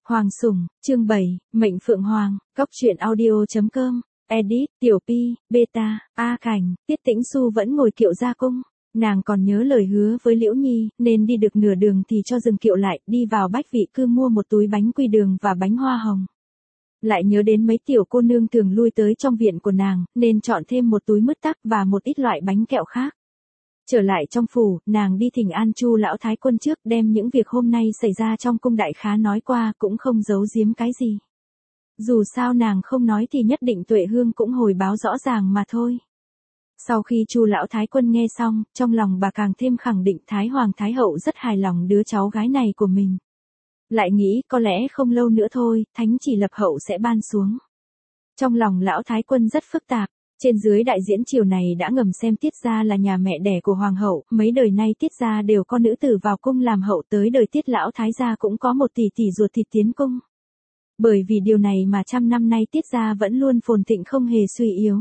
Hoàng Sủng, chương 7, Mệnh Phượng Hoàng, Cóc truyện audio.com, edit, Tiểu Pi, Beta, A Cảnh, Tiết Tĩnh Xu vẫn ngồi kiệu ra cung. Nàng còn nhớ lời hứa với Liễu Nhi, nên đi được nửa đường thì cho dừng kiệu lại, đi vào Bách Vị Cư mua một túi bánh quy đường và bánh hoa hồng. Lại nhớ đến mấy tiểu cô nương thường lui tới trong viện của nàng, nên chọn thêm một túi mứt tắc và một ít loại bánh kẹo khác. Trở lại trong phủ, nàng đi thỉnh an Chu lão thái quân trước, đem những việc hôm nay xảy ra trong cung đại khá nói qua, cũng không giấu giếm cái gì. Dù sao nàng không nói thì nhất định Tuệ Hương cũng hồi báo rõ ràng mà thôi. Sau khi Chu lão thái quân nghe xong, trong lòng bà càng thêm khẳng định Thái Hoàng Thái Hậu rất hài lòng đứa cháu gái này của mình. Lại nghĩ có lẽ không lâu nữa thôi, thánh chỉ lập hậu sẽ ban xuống. Trong lòng lão thái quân rất phức tạp. Trên dưới đại diễn triều này đã ngầm xem Tiết gia là nhà mẹ đẻ của hoàng hậu, mấy đời nay Tiết gia đều có nữ tử vào cung làm hậu, tới đời Tiết lão thái gia cũng có một tỷ tỷ ruột thịt tiến cung. Bởi vì điều này mà trăm năm nay Tiết gia vẫn luôn phồn thịnh không hề suy yếu.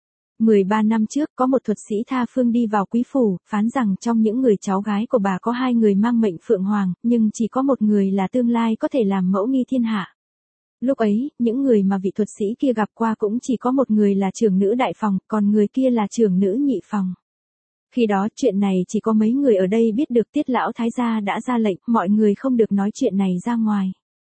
13 năm trước có một thuật sĩ tha phương đi vào quý phủ, phán rằng trong những người cháu gái của bà có 2 người mang mệnh Phượng Hoàng, nhưng chỉ có một người là tương lai có thể làm mẫu nghi thiên hạ. Lúc ấy, những người mà vị thuật sĩ kia gặp qua cũng chỉ có một người là trưởng nữ đại phòng, còn người kia là trưởng nữ nhị phòng. Khi đó chuyện này chỉ có mấy người ở đây biết được. Tiết lão thái gia đã ra lệnh, mọi người không được nói chuyện này ra ngoài.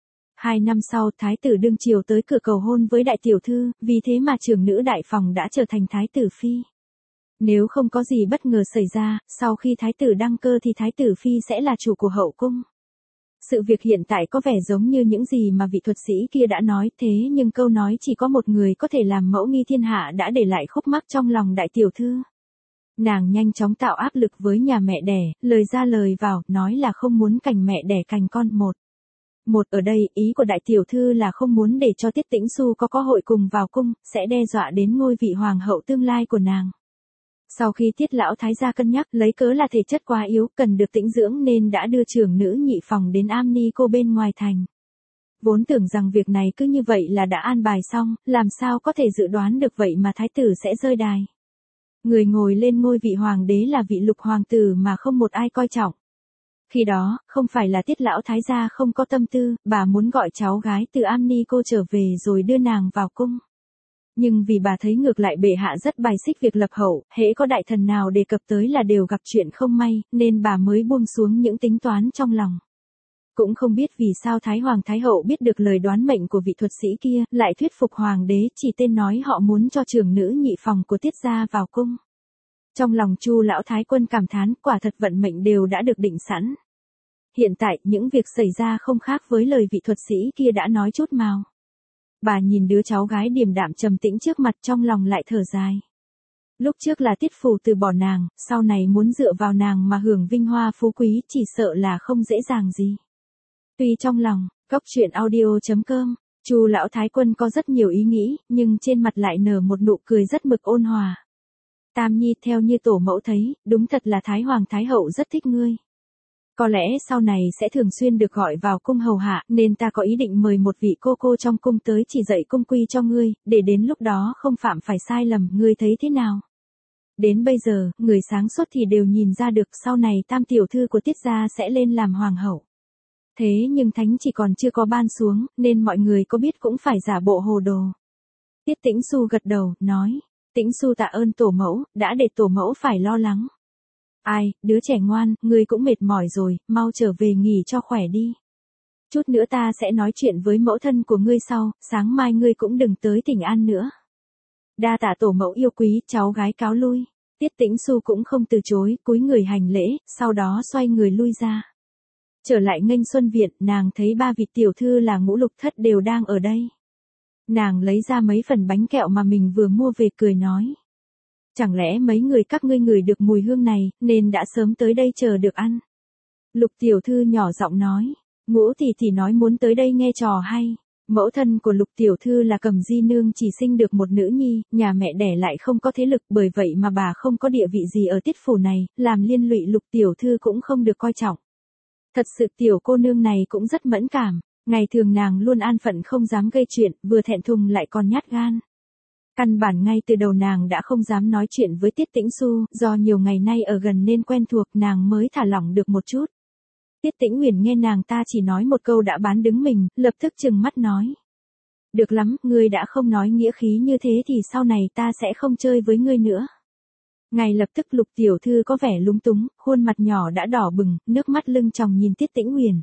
2 năm sau, thái tử đương triều tới cửa cầu hôn với đại tiểu thư, vì thế mà trưởng nữ đại phòng đã trở thành thái tử phi. Nếu không có gì bất ngờ xảy ra, sau khi thái tử đăng cơ thì thái tử phi sẽ là chủ của hậu cung. Sự việc hiện tại có vẻ giống như những gì mà vị thuật sĩ kia đã nói, thế nhưng câu nói chỉ có một người có thể làm mẫu nghi thiên hạ đã để lại khúc mắc trong lòng đại tiểu thư. Nàng nhanh chóng tạo áp lực với nhà mẹ đẻ, lời ra lời vào, nói là không muốn cành mẹ đẻ cành con một ở đây, ý của đại tiểu thư là không muốn để cho Tiết Tĩnh Xu có cơ hội cùng vào cung, sẽ đe dọa đến ngôi vị hoàng hậu tương lai của nàng. Sau khi Tiết lão thái gia cân nhắc, lấy cớ là thể chất quá yếu, cần được tĩnh dưỡng nên đã đưa trưởng nữ nhị phòng đến Am Ni cô bên ngoài thành. Vốn tưởng rằng việc này cứ như vậy là đã an bài xong, làm sao có thể dự đoán được vậy mà thái tử sẽ rơi đài. Người ngồi lên ngôi vị hoàng đế là vị lục hoàng tử mà không một ai coi trọng. Khi đó, không phải là Tiết lão thái gia không có tâm tư, bà muốn gọi cháu gái từ Am Ni cô trở về rồi đưa nàng vào cung. Nhưng vì bà thấy ngược lại bệ hạ rất bài xích việc lập hậu, hễ có đại thần nào đề cập tới là đều gặp chuyện không may, nên bà mới buông xuống những tính toán trong lòng. Cũng không biết vì sao Thái Hoàng Thái Hậu biết được lời đoán mệnh của vị thuật sĩ kia, lại thuyết phục hoàng đế chỉ tên nói họ muốn cho trưởng nữ nhị phòng của Tiết gia vào cung. Trong lòng Chu lão thái quân cảm thán, quả thật vận mệnh đều đã được định sẵn. Hiện tại, những việc xảy ra không khác với lời vị thuật sĩ kia đã nói chút mào. Bà nhìn đứa cháu gái điềm đạm trầm tĩnh trước mặt, trong lòng lại thở dài. Lúc trước là Tiết phủ từ bỏ nàng, sau này muốn dựa vào nàng mà hưởng vinh hoa phú quý, chỉ sợ là không dễ dàng gì. Tuy trong lòng, Cóc truyện audio.com, Chu lão thái quân có rất nhiều ý nghĩ, nhưng trên mặt lại nở một nụ cười rất mực ôn hòa. Tam Nhi, theo như tổ mẫu thấy, đúng thật là Thái Hoàng Thái Hậu rất thích ngươi. Có lẽ sau này sẽ thường xuyên được gọi vào cung hầu hạ, nên ta có ý định mời một vị cô trong cung tới chỉ dạy cung quy cho ngươi, để đến lúc đó không phạm phải sai lầm, ngươi thấy thế nào? Đến bây giờ, người sáng suốt thì đều nhìn ra được sau này tam tiểu thư của Tiết gia sẽ lên làm hoàng hậu. Thế nhưng thánh chỉ còn chưa có ban xuống, nên mọi người có biết cũng phải giả bộ hồ đồ. Tiết Tĩnh Xu gật đầu, nói, Tĩnh Xu tạ ơn tổ mẫu, đã để tổ mẫu phải lo lắng. Ai, đứa trẻ ngoan, ngươi cũng mệt mỏi rồi, mau trở về nghỉ cho khỏe đi. Chút nữa ta sẽ nói chuyện với mẫu thân của ngươi sau, sáng mai ngươi cũng đừng tới thỉnh an nữa. Đa tạ tổ mẫu yêu quý, cháu gái cáo lui. Tiết Tĩnh Xu cũng không từ chối, cúi người hành lễ, sau đó xoay người lui ra. Trở lại nghênh xuân viện, nàng thấy 3 vị tiểu thư là Ngũ Lục Thất đều đang ở đây. Nàng lấy ra mấy phần bánh kẹo mà mình vừa mua về, cười nói. Chẳng lẽ mấy người các ngươi ngửi được mùi hương này, nên đã sớm tới đây chờ được ăn. Lục tiểu thư nhỏ giọng nói. Ngũ tỷ nói muốn tới đây nghe trò hay. Mẫu thân của Lục tiểu thư là Cẩm Di nương chỉ sinh được một nữ nhi, nhà mẹ đẻ lại không có thế lực, bởi vậy mà bà không có địa vị gì ở Tiết phủ này, làm liên lụy Lục tiểu thư cũng không được coi trọng. Thật sự tiểu cô nương này cũng rất mẫn cảm, ngày thường nàng luôn an phận không dám gây chuyện, vừa thẹn thùng lại còn nhát gan. Căn bản ngay từ đầu nàng đã không dám nói chuyện với Tiết Tĩnh Xu, do nhiều ngày nay ở gần nên quen thuộc, nàng mới thả lỏng được một chút. Tiết Tĩnh Uyển nghe nàng ta chỉ nói một câu đã bán đứng mình, lập tức trừng mắt nói. Được lắm, ngươi đã không nói nghĩa khí như thế thì sau này ta sẽ không chơi với ngươi nữa. Ngay lập tức Lục tiểu thư có vẻ lúng túng, khuôn mặt nhỏ đã đỏ bừng, nước mắt lưng tròng nhìn Tiết Tĩnh Uyển.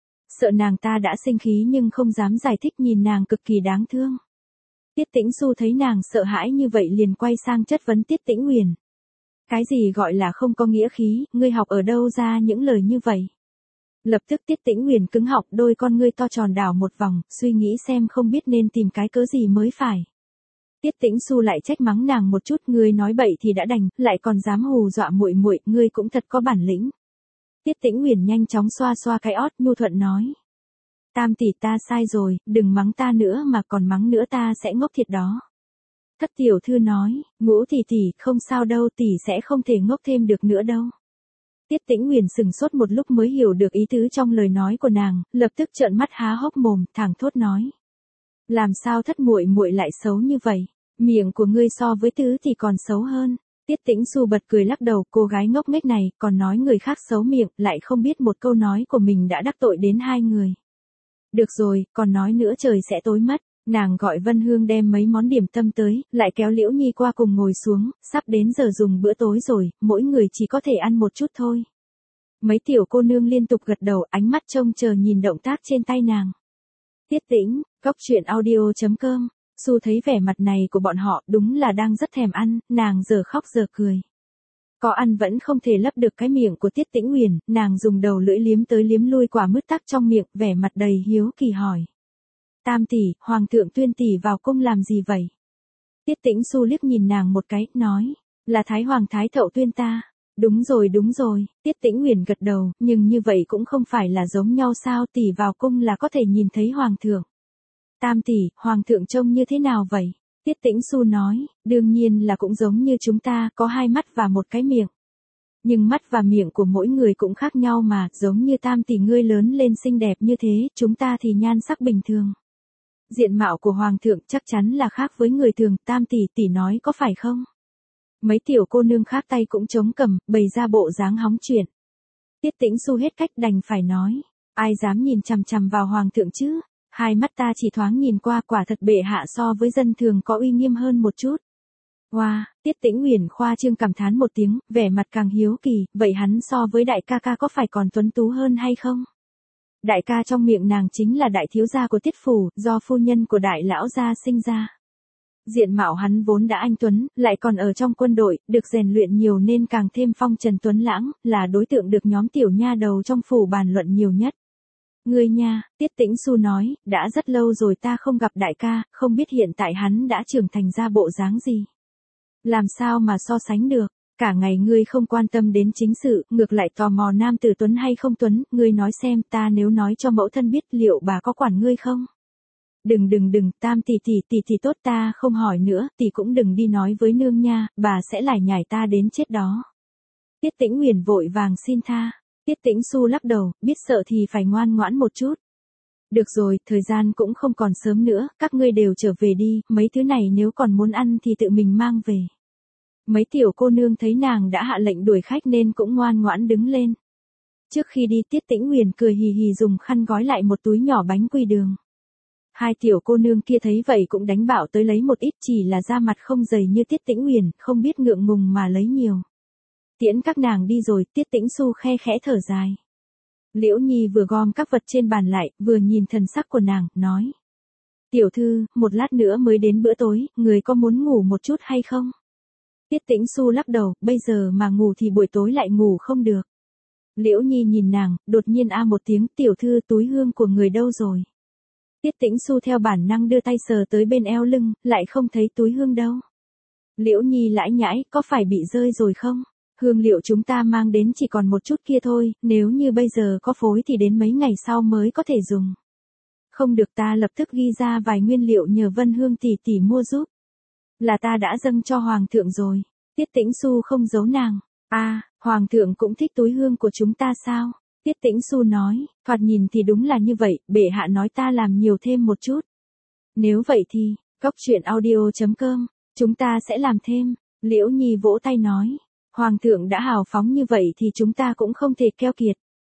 Sợ nàng ta đã sinh khí nhưng không dám giải thích, nhìn nàng cực kỳ đáng thương. Tiết Tĩnh Xu thấy nàng sợ hãi như vậy liền quay sang chất vấn Tiết Tĩnh Uyển. Cái gì gọi là không có nghĩa khí, ngươi học ở đâu ra những lời như vậy? Lập tức Tiết Tĩnh Uyển cứng họng, đôi con ngươi to tròn đảo một vòng, suy nghĩ xem không biết nên tìm cái cớ gì mới phải. Tiết Tĩnh Xu lại trách mắng nàng một chút, ngươi nói bậy thì đã đành, lại còn dám hù dọa muội muội, ngươi cũng thật có bản lĩnh. Tiết Tĩnh Uyển nhanh chóng xoa xoa cái ót, nhu thuận nói. Tam tỷ ta sai rồi, đừng mắng ta nữa mà còn mắng nữa ta sẽ ngốc thiệt đó. Thất tiểu thư nói, Ngũ tỷ không sao đâu, tỷ sẽ không thể ngốc thêm được nữa đâu. Tiết Tĩnh Uyển sừng sốt một lúc mới hiểu được ý tứ trong lời nói của nàng, lập tức trợn mắt há hốc mồm, thẳng thốt nói. Làm sao thất muội muội lại xấu như vậy, miệng của ngươi so với tứ thì còn xấu hơn. Tiết Tĩnh Xu bật cười lắc đầu, cô gái ngốc nghếch này còn nói người khác xấu miệng, lại không biết một câu nói của mình đã đắc tội đến hai người. Được rồi, còn nói nữa trời sẽ tối mất. Nàng gọi Vân Hương đem mấy món điểm tâm tới, lại kéo Liễu Nhi qua cùng ngồi xuống, sắp đến giờ dùng bữa tối rồi, mỗi người chỉ có thể ăn một chút thôi. Mấy tiểu cô nương liên tục gật đầu, ánh mắt trông chờ nhìn động tác trên tay nàng. Tiết Tĩnh, Goctruyện.audio.com. Xu thấy vẻ mặt này của bọn họ đúng là đang rất thèm ăn, nàng giờ khóc giờ cười. Có ăn vẫn không thể lấp được cái miệng của Tiết Tĩnh Uyển, nàng dùng đầu lưỡi liếm tới liếm lui quả mứt tắc trong miệng, vẻ mặt đầy hiếu kỳ hỏi. Tam tỷ, Hoàng thượng tuyên tỷ vào cung làm gì vậy? Tiết Tĩnh Xu liếc nhìn nàng một cái, nói, là Thái Hoàng Thái Thậu tuyên ta. Đúng rồi, Tiết Tĩnh Uyển gật đầu, nhưng như vậy cũng không phải là giống nhau sao, tỷ vào cung là có thể nhìn thấy Hoàng thượng. Tam tỷ, Hoàng thượng trông như thế nào vậy? Tiết Tĩnh Xu nói, đương nhiên là cũng giống như chúng ta, có hai mắt và một cái miệng. Nhưng mắt và miệng của mỗi người cũng khác nhau mà, giống như Tam tỷ ngươi lớn lên xinh đẹp như thế, chúng ta thì nhan sắc bình thường. Diện mạo của Hoàng thượng chắc chắn là khác với người thường, Tam tỷ nói có phải không? Mấy tiểu cô nương khác tay cũng chống cằm, bày ra bộ dáng hóng chuyện. Tiết Tĩnh Xu hết cách đành phải nói, ai dám nhìn chằm chằm vào Hoàng thượng chứ? Hai mắt ta chỉ thoáng nhìn qua, quả thật bệ hạ so với dân thường có uy nghiêm hơn một chút. Wow, Tiết Tĩnh Uyển khoa trương cảm thán một tiếng, vẻ mặt càng hiếu kỳ, vậy hắn so với đại ca ca có phải còn tuấn tú hơn hay không? Đại ca trong miệng nàng chính là đại thiếu gia của Tiết phủ, do phu nhân của đại lão gia sinh ra. Diện mạo hắn vốn đã anh tuấn, lại còn ở trong quân đội, được rèn luyện nhiều nên càng thêm phong trần tuấn lãng, là đối tượng được nhóm tiểu nha đầu trong phủ bàn luận nhiều nhất. Ngươi nha, Tiết Tĩnh Xu nói, đã rất lâu rồi ta không gặp đại ca, không biết hiện tại hắn đã trưởng thành ra bộ dáng gì. Làm sao mà so sánh được, cả ngày ngươi không quan tâm đến chính sự, ngược lại tò mò nam tử tuấn hay không tuấn, ngươi nói xem, ta nếu nói cho mẫu thân biết liệu bà có quản ngươi không? Đừng, Tam tỷ tốt, ta không hỏi nữa, tỷ cũng đừng đi nói với nương nha, bà sẽ lải nhải ta đến chết đó. Tiết Tĩnh Uyển vội vàng xin tha. Tiết Tĩnh Xu lắc đầu, biết sợ thì phải ngoan ngoãn một chút. Được rồi, thời gian cũng không còn sớm nữa, các ngươi đều trở về đi, mấy thứ này nếu còn muốn ăn thì tự mình mang về. Mấy tiểu cô nương thấy nàng đã hạ lệnh đuổi khách nên cũng ngoan ngoãn đứng lên. Trước khi đi Tiết Tĩnh Uyển cười hì hì dùng khăn gói lại một túi nhỏ bánh quy đường. Hai tiểu cô nương kia thấy vậy cũng đánh bảo tới lấy một ít, chỉ là da mặt không dày như Tiết Tĩnh Uyển, không biết ngượng ngùng mà lấy nhiều. Tiễn các nàng đi rồi, Tiết Tĩnh Xu khe khẽ thở dài. Liễu Nhi vừa gom các vật trên bàn lại, vừa nhìn thần sắc của nàng, nói. Tiểu thư, một lát nữa mới đến bữa tối, người có muốn ngủ một chút hay không? Tiết Tĩnh Xu lắc đầu, bây giờ mà ngủ thì buổi tối lại ngủ không được. Liễu Nhi nhìn nàng, đột nhiên a một tiếng, tiểu thư túi hương của người đâu rồi? Tiết Tĩnh Xu theo bản năng đưa tay sờ tới bên eo lưng, lại không thấy túi hương đâu. Liễu Nhi lãi nhãi, có phải bị rơi rồi không? Hương liệu chúng ta mang đến chỉ còn một chút kia thôi, nếu như bây giờ có phối thì đến mấy ngày sau mới có thể dùng. Không được, ta lập tức ghi ra vài nguyên liệu nhờ Vân Hương tỷ mua giúp. Là ta đã dâng cho Hoàng thượng rồi. Tiết Tĩnh Xu không giấu nàng. Hoàng thượng cũng thích túi hương của chúng ta sao? Tiết Tĩnh Xu nói, thoạt nhìn thì đúng là như vậy, bệ hạ nói ta làm nhiều thêm một chút. Nếu vậy thì, Goctruyện.audio.com, chúng ta sẽ làm thêm. Liễu Nhi vỗ tay nói. Hoàng thượng đã hào phóng như vậy thì chúng ta cũng không thể keo kiệt.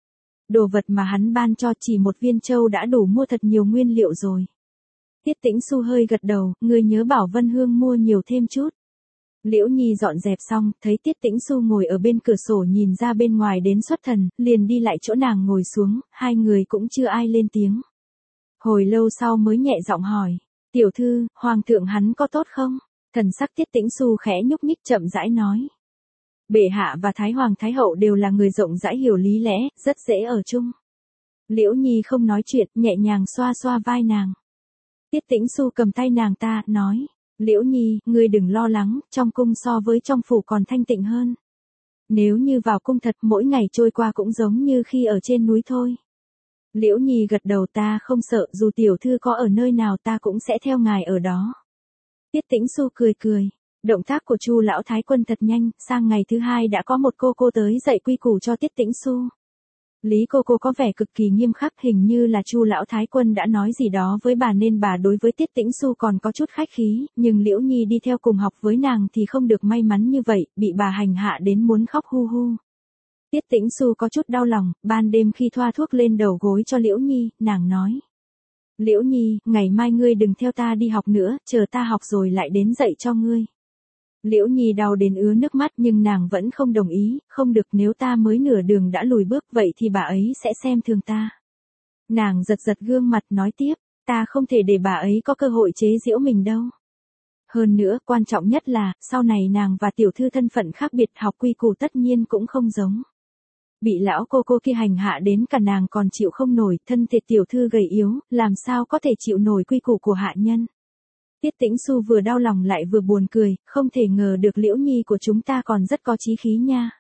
Đồ vật mà hắn ban cho chỉ một viên châu đã đủ mua thật nhiều nguyên liệu rồi. Tiết Tĩnh Xu hơi gật đầu, ngươi nhớ bảo Vân Hương mua nhiều thêm chút. Liễu Nhi dọn dẹp xong, thấy Tiết Tĩnh Xu ngồi ở bên cửa sổ nhìn ra bên ngoài đến xuất thần, liền đi lại chỗ nàng ngồi xuống, hai người cũng chưa ai lên tiếng. Hồi lâu sau mới nhẹ giọng hỏi, tiểu thư, hoàng thượng hắn có tốt không? Thần sắc Tiết Tĩnh Xu khẽ nhúc nhích chậm rãi nói. Bệ hạ và Thái Hoàng Thái Hậu đều là người rộng rãi hiểu lý lẽ, rất dễ ở chung. Liễu Nhi không nói chuyện, nhẹ nhàng xoa xoa vai nàng. Tiết Tĩnh Xu cầm tay nàng ta, nói. Liễu Nhi, ngươi đừng lo lắng, trong cung so với trong phủ còn thanh tịnh hơn. Nếu như vào cung thật mỗi ngày trôi qua cũng giống như khi ở trên núi thôi. Liễu Nhi gật đầu, ta không sợ, dù tiểu thư có ở nơi nào ta cũng sẽ theo ngài ở đó. Tiết Tĩnh Xu cười cười. Động tác của Chu lão thái quân thật nhanh, sang ngày thứ hai đã có một cô tới dạy quy củ cho Tiết Tĩnh Xu. Lý cô có vẻ cực kỳ nghiêm khắc, hình như là Chu lão thái quân đã nói gì đó với bà nên bà đối với Tiết Tĩnh Xu còn có chút khách khí, nhưng Liễu Nhi đi theo cùng học với nàng thì không được may mắn như vậy, bị bà hành hạ đến muốn khóc hu hu. Tiết Tĩnh Xu có chút đau lòng, ban đêm khi thoa thuốc lên đầu gối cho Liễu Nhi, nàng nói. Liễu Nhi, ngày mai ngươi đừng theo ta đi học nữa, chờ ta học rồi lại đến dạy cho ngươi. Liễu Nhi đau đến ứa nước mắt nhưng nàng vẫn không đồng ý, không được, nếu ta mới nửa đường đã lùi bước vậy thì bà ấy sẽ xem thường ta. Nàng giật giật gương mặt nói tiếp, ta không thể để bà ấy có cơ hội chế giễu mình đâu. Hơn nữa, quan trọng nhất là, sau này nàng và tiểu thư thân phận khác biệt, học quy củ tất nhiên cũng không giống. Bị lão cô kia hành hạ đến cả nàng còn chịu không nổi, thân thể tiểu thư gầy yếu, làm sao có thể chịu nổi quy củ của hạ nhân. Tiết Tĩnh Xu vừa đau lòng lại vừa buồn cười, không thể ngờ được Liễu Nhi của chúng ta còn rất có chí khí nha.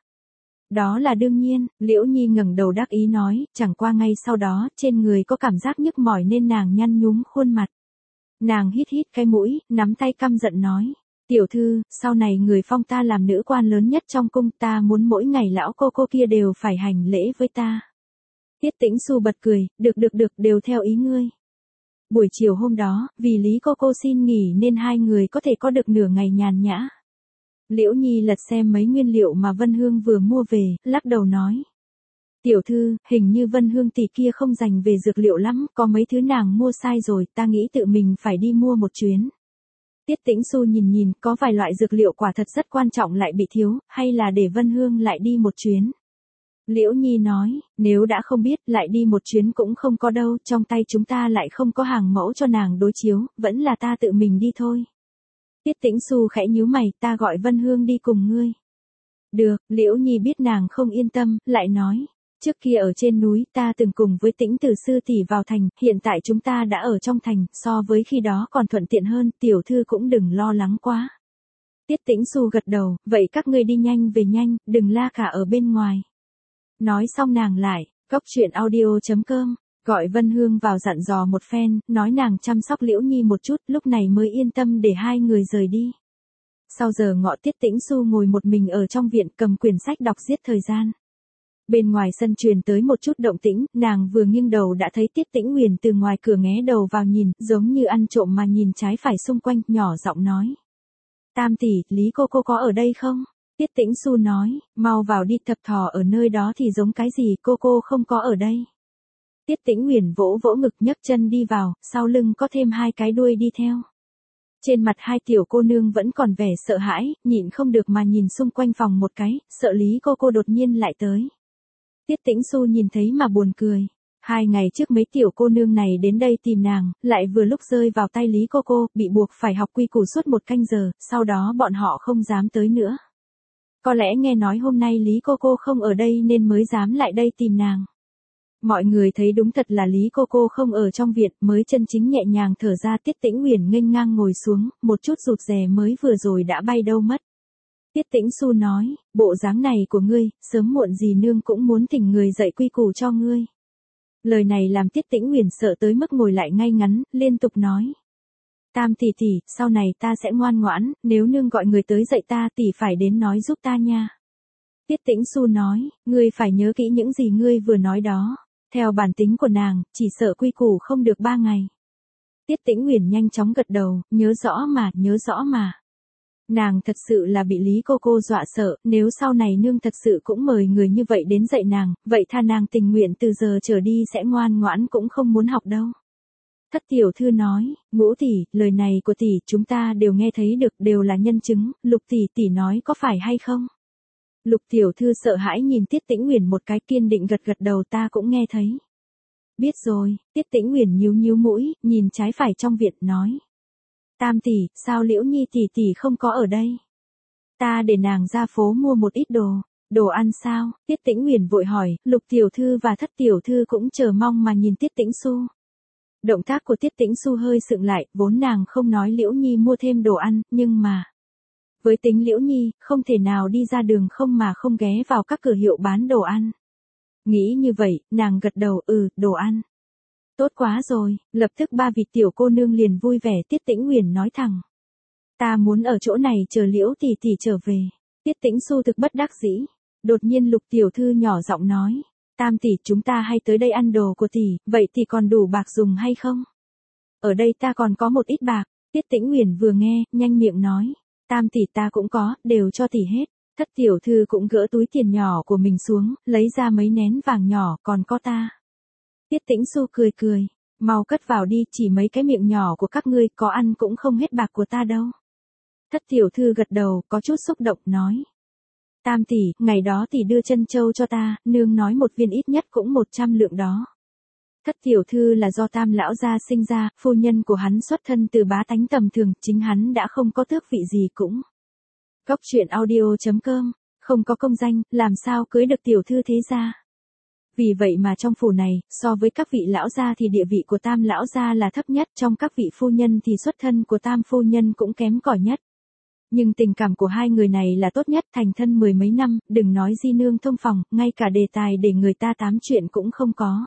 Đó là đương nhiên, Liễu Nhi ngẩng đầu đắc ý nói, chẳng qua ngay sau đó, trên người có cảm giác nhức mỏi nên nàng nhăn nhúm khuôn mặt. Nàng hít cái mũi, nắm tay căm giận nói, tiểu thư, sau này người phong ta làm nữ quan lớn nhất trong cung, ta muốn mỗi ngày lão cô kia đều phải hành lễ với ta. Tiết Tĩnh Xu bật cười, được, đều theo ý ngươi. Buổi chiều hôm đó, vì Lý cô xin nghỉ nên hai người có thể có được nửa ngày nhàn nhã. Liễu Nhi lật xem mấy nguyên liệu mà Vân Hương vừa mua về, lắc đầu nói. Tiểu thư, hình như Vân Hương tỷ kia không dành về dược liệu lắm, có mấy thứ nàng mua sai rồi, ta nghĩ tự mình phải đi mua một chuyến. Tiết Tĩnh Xu nhìn, có vài loại dược liệu quả thật rất quan trọng lại bị thiếu, hay là để Vân Hương lại đi một chuyến. Liễu Nhi nói, nếu đã không biết lại đi một chuyến cũng không có đâu, trong tay chúng ta lại không có hàng mẫu cho nàng đối chiếu, vẫn là ta tự mình đi thôi. Tiết Tĩnh Xu khẽ nhíu mày, ta gọi Vân Hương đi cùng ngươi. Được, Liễu Nhi biết nàng không yên tâm, lại nói, trước kia ở trên núi ta từng cùng với Tĩnh Tử sư tỷ vào thành, hiện tại chúng ta đã ở trong thành, so với khi đó còn thuận tiện hơn, tiểu thư cũng đừng lo lắng quá. Tiết Tĩnh Xu gật đầu, vậy các ngươi đi nhanh về nhanh, đừng la cả ở bên ngoài. Nói xong nàng lại, coctruyện.audio.com, gọi Vân Hương vào dặn dò một phen, nói nàng chăm sóc Liễu Nhi một chút, lúc này mới yên tâm để hai người rời đi. Sau giờ ngọ Tiết Tĩnh Xu ngồi một mình ở trong viện cầm quyển sách đọc giết thời gian. Bên ngoài sân truyền tới một chút động tĩnh, nàng vừa nghiêng đầu đã thấy Tiết Tĩnh Uyển từ ngoài cửa nghé đầu vào nhìn, giống như ăn trộm mà nhìn trái phải xung quanh, nhỏ giọng nói. Tam tỷ, Lý cô có ở đây không? Tiết Tĩnh Xu nói, mau vào đi, thập thò ở nơi đó thì giống cái gì, cô không có ở đây. Tiết Tĩnh Uyển vỗ ngực nhấc chân đi vào, sau lưng có thêm hai cái đuôi đi theo. Trên mặt hai tiểu cô nương vẫn còn vẻ sợ hãi, nhịn không được mà nhìn xung quanh phòng một cái, sợ Lý cô đột nhiên lại tới. Tiết Tĩnh Xu nhìn thấy mà buồn cười. 2 ngày trước mấy tiểu cô nương này đến đây tìm nàng, lại vừa lúc rơi vào tay Lý cô, bị buộc phải học quy củ suốt 1 canh giờ, sau đó bọn họ không dám tới nữa. Có lẽ nghe nói hôm nay Lý cô không ở đây nên mới dám lại đây tìm nàng. Mọi người thấy đúng thật là Lý cô không ở trong viện, mới chân chính nhẹ nhàng thở ra. Tiết Tĩnh Uyển nghênh ngang ngồi xuống, một chút rụt rè mới vừa rồi đã bay đâu mất. Tiết Tĩnh Xu nói, bộ dáng này của ngươi, sớm muộn gì nương cũng muốn thỉnh người dạy quy củ cho ngươi. Lời này làm Tiết Tĩnh Uyển sợ tới mức ngồi lại ngay ngắn, liên tục nói. Tam tỷ, sau này ta sẽ ngoan ngoãn, nếu nương gọi người tới dạy ta tỷ phải đến nói giúp ta nha. Tiết Tĩnh Xu nói, ngươi phải nhớ kỹ những gì ngươi vừa nói đó. Theo bản tính của nàng, chỉ sợ quy củ không được 3 ngày. Tiết Tĩnh Uyển nhanh chóng gật đầu, nhớ rõ mà. Nàng thật sự là bị Lý cô dọa sợ, nếu sau này nương thật sự cũng mời người như vậy đến dạy nàng, vậy tha nàng tình nguyện từ giờ trở đi sẽ ngoan ngoãn cũng không muốn học đâu. Thất tiểu thư nói, Ngũ tỷ, lời này của tỷ chúng ta đều nghe thấy được, đều là nhân chứng, Lục tỷ nói có phải hay không? Lục tiểu thư sợ hãi nhìn Tiết Tĩnh Uyển một cái, kiên định gật đầu, ta cũng nghe thấy. Biết rồi, Tiết Tĩnh Uyển nhíu mũi, nhìn trái phải trong viện nói. Tam tỷ, sao Liễu Nhi tỷ không có ở đây? Ta để nàng ra phố mua một ít đồ ăn sao? Tiết Tĩnh Uyển vội hỏi, Lục tiểu thư và Thất tiểu thư cũng chờ mong mà nhìn Tiết Tĩnh Xu. Động tác của Tiết Tĩnh Xu hơi sượng lại, vốn nàng không nói Liễu Nhi mua thêm đồ ăn, nhưng mà với tính Liễu Nhi, không thể nào đi ra đường không mà không ghé vào các cửa hiệu bán đồ ăn. Nghĩ như vậy, nàng gật đầu, đồ ăn. Tốt quá rồi, lập tức ba vị tiểu cô nương liền vui vẻ. Tiết Tĩnh Uyển nói thẳng. Ta muốn ở chỗ này chờ Liễu tỷ trở về. Tiết Tĩnh Xu thực bất đắc dĩ. Đột nhiên Lục tiểu thư nhỏ giọng nói. Tam tỷ, chúng ta hay tới đây ăn đồ của tỷ, vậy thì còn đủ bạc dùng hay không? Ở đây ta còn có một ít bạc. Tiết Tĩnh Uyển vừa nghe, nhanh miệng nói. Tam tỷ, ta cũng có, đều cho tỷ hết. Thất tiểu thư cũng gỡ túi tiền nhỏ của mình xuống, lấy ra mấy nén vàng nhỏ, còn có ta. Tiết Tĩnh Xu cười, mau cất vào đi, chỉ mấy cái miệng nhỏ của các ngươi, có ăn cũng không hết bạc của ta đâu. Thất tiểu thư gật đầu, có chút xúc động, nói. Tam tỷ, ngày đó tỷ đưa chân châu cho ta, nương nói một viên ít nhất cũng 100 lượng đó. Thất tiểu thư là do Tam lão gia sinh ra, phu nhân của hắn xuất thân từ bá tánh tầm thường, chính hắn đã không có tước vị gì cũng. Góc truyện audio.com, không có công danh, làm sao cưới được tiểu thư thế gia. Vì vậy mà trong phủ này, so với các vị lão gia thì địa vị của Tam lão gia là thấp nhất, trong các vị phu nhân thì xuất thân của Tam phu nhân cũng kém cỏi nhất. Nhưng tình cảm của hai người này là tốt nhất, thành thân mười mấy năm, đừng nói di nương thông phòng, ngay cả đề tài để người ta tám chuyện cũng không có.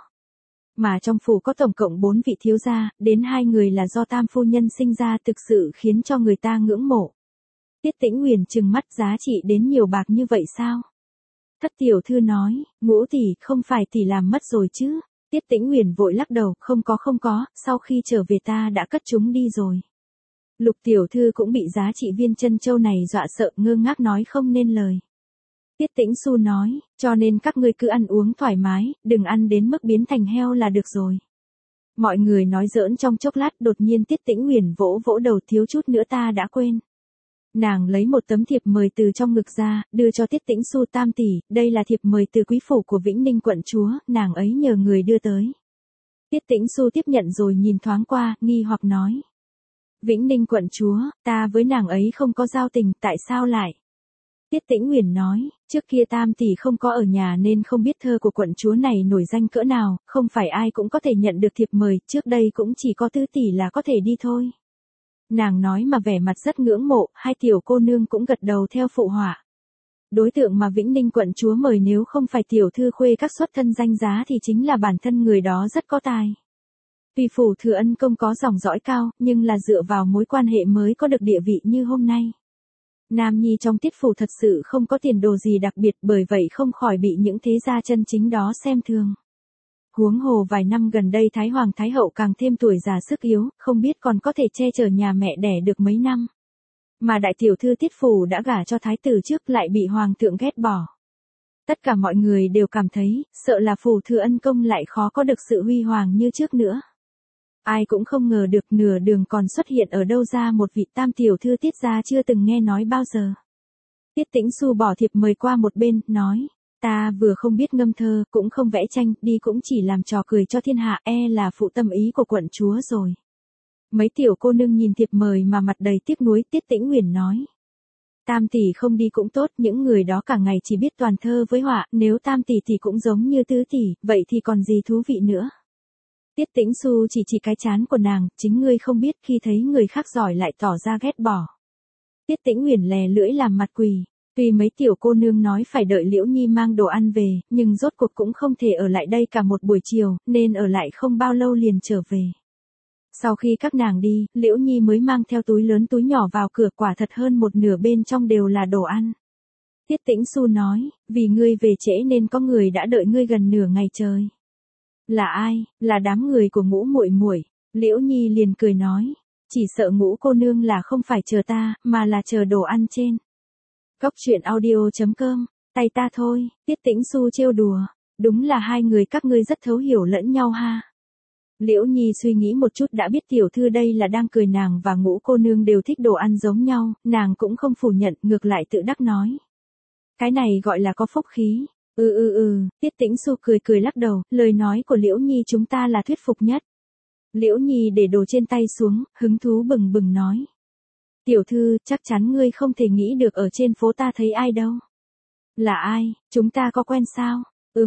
Mà trong phủ có tổng cộng 4 vị thiếu gia, đến 2 người là do Tam phu nhân sinh ra, thực sự khiến cho người ta ngưỡng mộ. Tiết Tĩnh Uyển trừng mắt, giá trị đến nhiều bạc như vậy sao? Thất tiểu thư nói, Ngũ tỷ, không phải tỷ làm mất rồi chứ? Tiết Tĩnh Uyển vội lắc đầu, không có, sau khi trở về ta đã cất chúng đi rồi. Lục tiểu thư cũng bị giá trị viên chân châu này dọa sợ, ngơ ngác nói không nên lời. Tiết Tĩnh Xu nói, cho nên các ngươi cứ ăn uống thoải mái, đừng ăn đến mức biến thành heo là được rồi. Mọi người nói giỡn trong chốc lát, đột nhiên Tiết Tĩnh Uyển vỗ đầu, thiếu chút nữa ta đã quên. Nàng lấy một tấm thiệp mời từ trong ngực ra, đưa cho Tiết Tĩnh Xu. Tam tỷ, đây là thiệp mời từ quý phủ của Vĩnh Ninh quận chúa, nàng ấy nhờ người đưa tới. Tiết Tĩnh Xu tiếp nhận rồi nhìn thoáng qua, nghi hoặc nói. Vĩnh Ninh quận chúa, ta với nàng ấy không có giao tình, tại sao lại? Tiết Tĩnh Uyển nói, trước kia Tam tỷ không có ở nhà nên không biết thơ của quận chúa này nổi danh cỡ nào, không phải ai cũng có thể nhận được thiệp mời, trước đây cũng chỉ có Tứ tỷ là có thể đi thôi. Nàng nói mà vẻ mặt rất ngưỡng mộ, hai tiểu cô nương cũng gật đầu theo phụ họa. Đối tượng mà Vĩnh Ninh quận chúa mời nếu không phải tiểu thư khuê các xuất thân danh giá thì chính là bản thân người đó rất có tài. Tuy phủ Thừa Ân công có dòng dõi cao, nhưng là dựa vào mối quan hệ mới có được địa vị như hôm nay. Nam nhi trong Tiết phủ thật sự không có tiền đồ gì đặc biệt, bởi vậy không khỏi bị những thế gia chân chính đó xem thường. Huống hồ vài năm gần đây Thái Hoàng Thái Hậu càng thêm tuổi già sức yếu, không biết còn có thể che chở nhà mẹ đẻ được mấy năm. Mà đại tiểu thư Tiết phủ đã gả cho thái tử trước lại bị Hoàng thượng ghét bỏ. Tất cả mọi người đều cảm thấy, sợ là phủ Thừa Ân công lại khó có được sự huy hoàng như trước nữa. Ai cũng không ngờ được nửa đường còn xuất hiện ở đâu ra một vị Tam tiểu thư Tiết gia chưa từng nghe nói bao giờ. Tiết Tĩnh Xu bỏ thiệp mời qua một bên, nói, ta vừa không biết ngâm thơ, cũng không vẽ tranh, đi cũng chỉ làm trò cười cho thiên hạ, là phụ tâm ý của quận chúa rồi. Mấy tiểu cô nương nhìn thiệp mời mà mặt đầy tiếc nuối. Tiết Tĩnh Uyển nói, Tam tỷ không đi cũng tốt, những người đó cả ngày chỉ biết toàn thơ với họa, nếu Tam tỷ thì cũng giống như Tứ tỷ, vậy thì còn gì thú vị nữa. Tiết Tĩnh Xu chỉ cái trán của nàng, chính ngươi không biết khi thấy người khác giỏi lại tỏ ra ghét bỏ. Tiết Tĩnh Uyển lè lưỡi làm mặt quỳ, tuy mấy tiểu cô nương nói phải đợi Liễu Nhi mang đồ ăn về, nhưng rốt cuộc cũng không thể ở lại đây cả một buổi chiều, nên ở lại không bao lâu liền trở về. Sau khi các nàng đi, Liễu Nhi mới mang theo túi lớn túi nhỏ vào cửa, quả thật hơn một nửa bên trong đều là đồ ăn. Tiết Tĩnh Xu nói, vì ngươi về trễ nên có người đã đợi ngươi gần nửa ngày trời. Là ai? Là đám người của Ngũ muội muội. Liễu Nhi liền cười nói, chỉ sợ Ngũ cô nương là không phải chờ ta, mà là chờ đồ ăn trên. Cốc truyện audio.com, tay ta thôi, Tiết Tĩnh Xu trêu đùa, đúng là hai người các ngươi rất thấu hiểu lẫn nhau ha. Liễu Nhi suy nghĩ một chút đã biết tiểu thư đây là đang cười, nàng và Ngũ cô nương đều thích đồ ăn giống nhau, nàng cũng không phủ nhận, ngược lại tự đắc nói. Cái này gọi là có phúc khí. Tiết Tĩnh Xu cười cười lắc đầu, lời nói của Liễu Nhi chúng ta là thuyết phục nhất. Liễu Nhi để đồ trên tay xuống, hứng thú bừng bừng nói. Tiểu thư, chắc chắn ngươi không thể nghĩ được ở trên phố ta thấy ai đâu. Là ai, chúng ta có quen sao?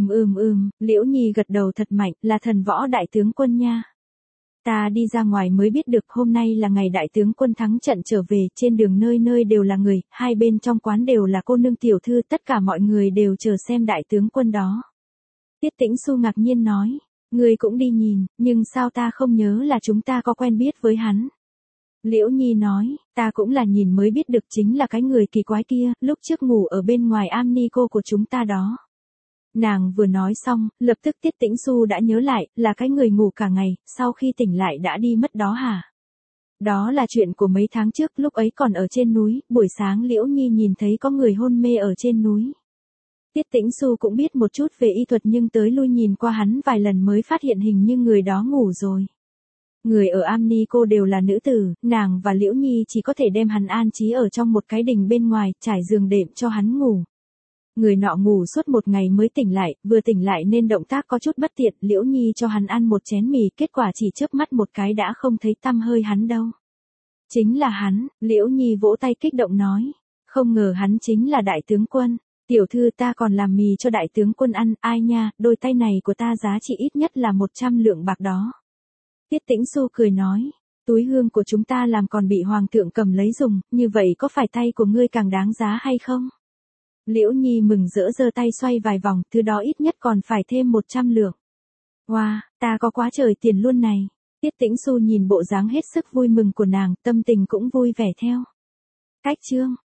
Liễu Nhi gật đầu thật mạnh, là Thần Võ đại tướng quân nha. Ta đi ra ngoài mới biết được hôm nay là ngày đại tướng quân thắng trận trở về, trên đường nơi nơi đều là người, hai bên trong quán đều là cô nương tiểu thư, tất cả mọi người đều chờ xem đại tướng quân đó. Tiết Tĩnh Xu ngạc nhiên nói, ngươi cũng đi nhìn, nhưng sao ta không nhớ là chúng ta có quen biết với hắn. Liễu Nhi nói, ta cũng là nhìn mới biết được chính là cái người kỳ quái kia, lúc trước ngủ ở bên ngoài am ni cô của chúng ta đó. Nàng vừa nói xong, lập tức Tiết Tĩnh Xu đã nhớ lại, là cái người ngủ cả ngày, sau khi tỉnh lại đã đi mất đó hả? Đó là chuyện của mấy tháng trước, lúc ấy còn ở trên núi, buổi sáng Liễu Nhi nhìn thấy có người hôn mê ở trên núi. Tiết Tĩnh Xu cũng biết một chút về y thuật nhưng tới lui nhìn qua hắn vài lần mới phát hiện hình như người đó ngủ rồi. Người ở am ni cô đều là nữ tử, nàng và Liễu Nhi chỉ có thể đem hắn an trí ở trong một cái đình bên ngoài, trải giường đệm cho hắn ngủ. Người nọ ngủ suốt một ngày mới tỉnh lại, vừa tỉnh lại nên động tác có chút bất tiện, Liễu Nhi cho hắn ăn một chén mì, kết quả chỉ chớp mắt một cái đã không thấy tăm hơi hắn đâu. Chính là hắn, Liễu Nhi vỗ tay kích động nói, không ngờ hắn chính là đại tướng quân, tiểu thư ta còn làm mì cho đại tướng quân ăn, ai nha, đôi tay này của ta giá trị ít nhất là 100 lượng bạc đó. Tiết Tĩnh Xu cười nói, túi hương của chúng ta làm còn bị hoàng thượng cầm lấy dùng, như vậy có phải tay của ngươi càng đáng giá hay không? Liễu Nhi mừng rỡ giơ tay xoay vài vòng, thứ đó ít nhất còn phải thêm 100 lượng. Wow, ta có quá trời tiền luôn này. Tiết Tĩnh Xu nhìn bộ dáng hết sức vui mừng của nàng, tâm tình cũng vui vẻ theo. Cách chương